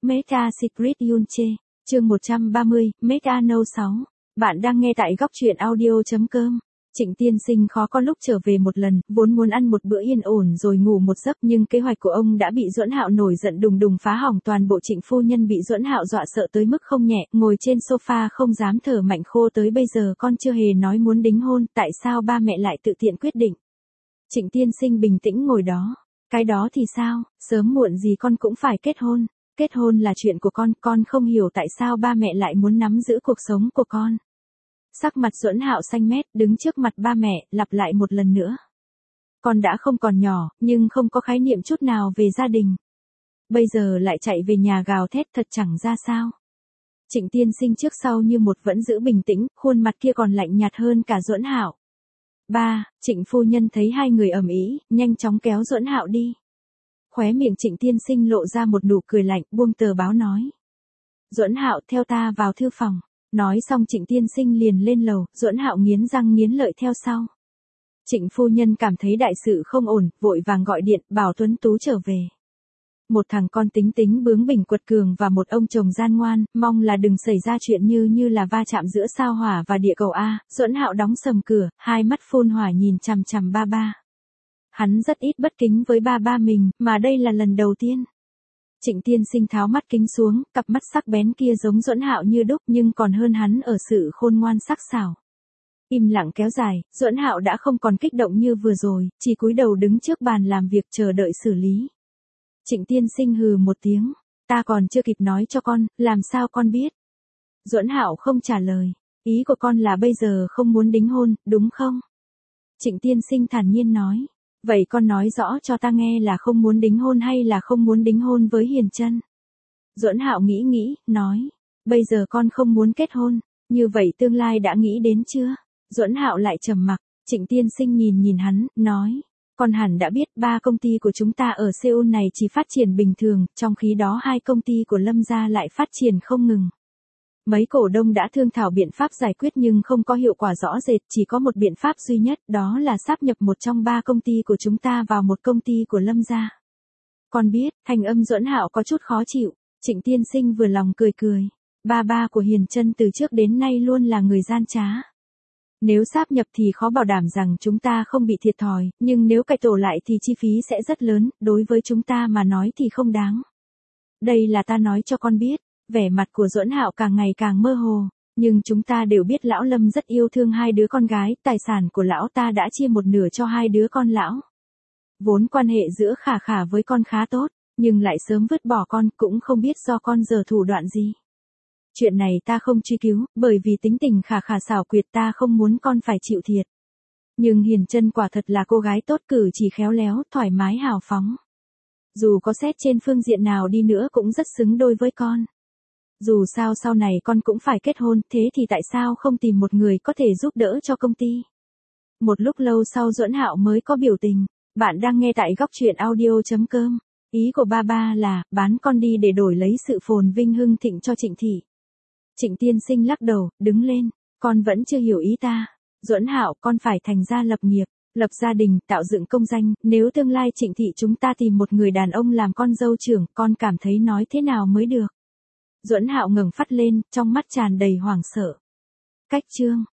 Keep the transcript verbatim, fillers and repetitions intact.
Meta Secret Yunche, chương một trăm ba mươi, Meta No sáu. Bạn đang nghe tại góc truyện audio chấm com. Trịnh tiên sinh khó có lúc trở về một lần, vốn muốn ăn một bữa yên ổn rồi ngủ một giấc, nhưng kế hoạch của ông đã bị Duẫn Hạo nổi giận đùng đùng phá hỏng toàn bộ. Trịnh phu nhân bị Duẫn Hạo dọa sợ tới mức không nhẹ, ngồi trên sofa không dám thở mạnh. Khô tới bây giờ con chưa hề nói muốn đính hôn, tại sao ba mẹ lại tự tiện quyết định? Trịnh tiên sinh bình tĩnh ngồi đó. Cái đó thì sao, sớm muộn gì con cũng phải kết hôn. Kết hôn là chuyện của con, con không hiểu tại sao ba mẹ lại muốn nắm giữ cuộc sống của con. Sắc mặt Duẫn Hạo xanh mét, đứng trước mặt ba mẹ, lặp lại một lần nữa. Con đã không còn nhỏ, nhưng không có khái niệm chút nào về gia đình. Bây giờ lại chạy về nhà gào thét, thật chẳng ra sao. Trịnh tiên sinh trước sau như một vẫn giữ bình tĩnh, khuôn mặt kia còn lạnh nhạt hơn cả Duẫn Hạo. Ba, Trịnh phu nhân thấy hai người ầm ĩ, nhanh chóng kéo Duẫn Hạo đi. Khóe miệng Trịnh tiên sinh lộ ra một nụ cười lạnh, buông tờ báo nói. Duẫn Hạo, theo ta vào thư phòng. Nói xong Trịnh tiên sinh liền lên lầu, Duẫn Hạo nghiến răng nghiến lợi theo sau. Trịnh phu nhân cảm thấy đại sự không ổn, vội vàng gọi điện, bảo Tuấn Tú trở về. Một thằng con tính tính bướng bỉnh quật cường và một ông chồng gian ngoan, mong là đừng xảy ra chuyện như như là va chạm giữa sao hỏa và địa cầu A. Duẫn Hạo đóng sầm cửa, hai mắt phun hỏa nhìn chằm chằm ba ba. Hắn rất ít bất kính với ba ba mình, mà đây là lần đầu tiên. Trịnh tiên sinh tháo mắt kính xuống, cặp mắt sắc bén kia giống Duẫn Hạo như đúc, nhưng còn hơn hắn ở sự khôn ngoan sắc sảo. Im lặng kéo dài, Duẫn Hạo đã không còn kích động như vừa rồi, chỉ cúi đầu đứng trước bàn làm việc chờ đợi xử lý. Trịnh tiên sinh hừ một tiếng, ta còn chưa kịp nói cho con, làm sao con biết? Duẫn Hạo không trả lời, ý của con là bây giờ không muốn đính hôn, đúng không? Trịnh tiên sinh thản nhiên nói. Vậy con nói rõ cho ta nghe là không muốn đính hôn hay là không muốn đính hôn với Hiền Chân? Duẫn Hạo nghĩ nghĩ, nói, bây giờ con không muốn kết hôn, như vậy tương lai đã nghĩ đến chưa? Duẫn Hạo lại trầm mặc, Trịnh tiên sinh nhìn nhìn hắn, nói, con hẳn đã biết ba công ty của chúng ta ở Seoul này chỉ phát triển bình thường, trong khi đó hai công ty của Lâm gia lại phát triển không ngừng. Mấy cổ đông đã thương thảo biện pháp giải quyết nhưng không có hiệu quả rõ rệt, chỉ có một biện pháp duy nhất, đó là sáp nhập một trong ba công ty của chúng ta vào một công ty của Lâm gia. Con biết, thanh âm Duẫn Hạo có chút khó chịu, Trịnh tiên sinh vừa lòng cười cười. Ba ba của Hiền Chân từ trước đến nay luôn là người gian trá. Nếu sáp nhập thì khó bảo đảm rằng chúng ta không bị thiệt thòi, nhưng nếu cải tổ lại thì chi phí sẽ rất lớn, đối với chúng ta mà nói thì không đáng. Đây là ta nói cho con biết. Vẻ mặt của Duẫn Hạo càng ngày càng mơ hồ, nhưng chúng ta đều biết lão Lâm rất yêu thương hai đứa con gái, tài sản của lão ta đã chia một nửa cho hai đứa con lão. Vốn quan hệ giữa Khả Khả với con khá tốt, nhưng lại sớm vứt bỏ con, cũng không biết do con giở thủ đoạn gì. Chuyện này ta không truy cứu, bởi vì tính tình Khả Khả xảo quyệt, ta không muốn con phải chịu thiệt. Nhưng Hiền Chân quả thật là cô gái tốt, cử chỉ khéo léo, thoải mái hào phóng. Dù có xét trên phương diện nào đi nữa cũng rất xứng đôi với con. Dù sao sau này con cũng phải kết hôn, thế thì tại sao không tìm một người có thể giúp đỡ cho công ty? Một lúc lâu sau Duẫn Hạo mới có biểu tình. Bạn đang nghe tại góc truyện audio chấm com. Ý của ba ba là, bán con đi để đổi lấy sự phồn vinh hưng thịnh cho Trịnh thị. Trịnh tiên sinh lắc đầu, đứng lên. Con vẫn chưa hiểu ý ta. Duẫn Hạo, con phải thành gia lập nghiệp, lập gia đình, tạo dựng công danh. Nếu tương lai Trịnh thị chúng ta tìm một người đàn ông làm con dâu trưởng, con cảm thấy nói thế nào mới được? Duẫn Hạo ngẩng phát lên, trong mắt tràn đầy hoảng sợ. Cách chương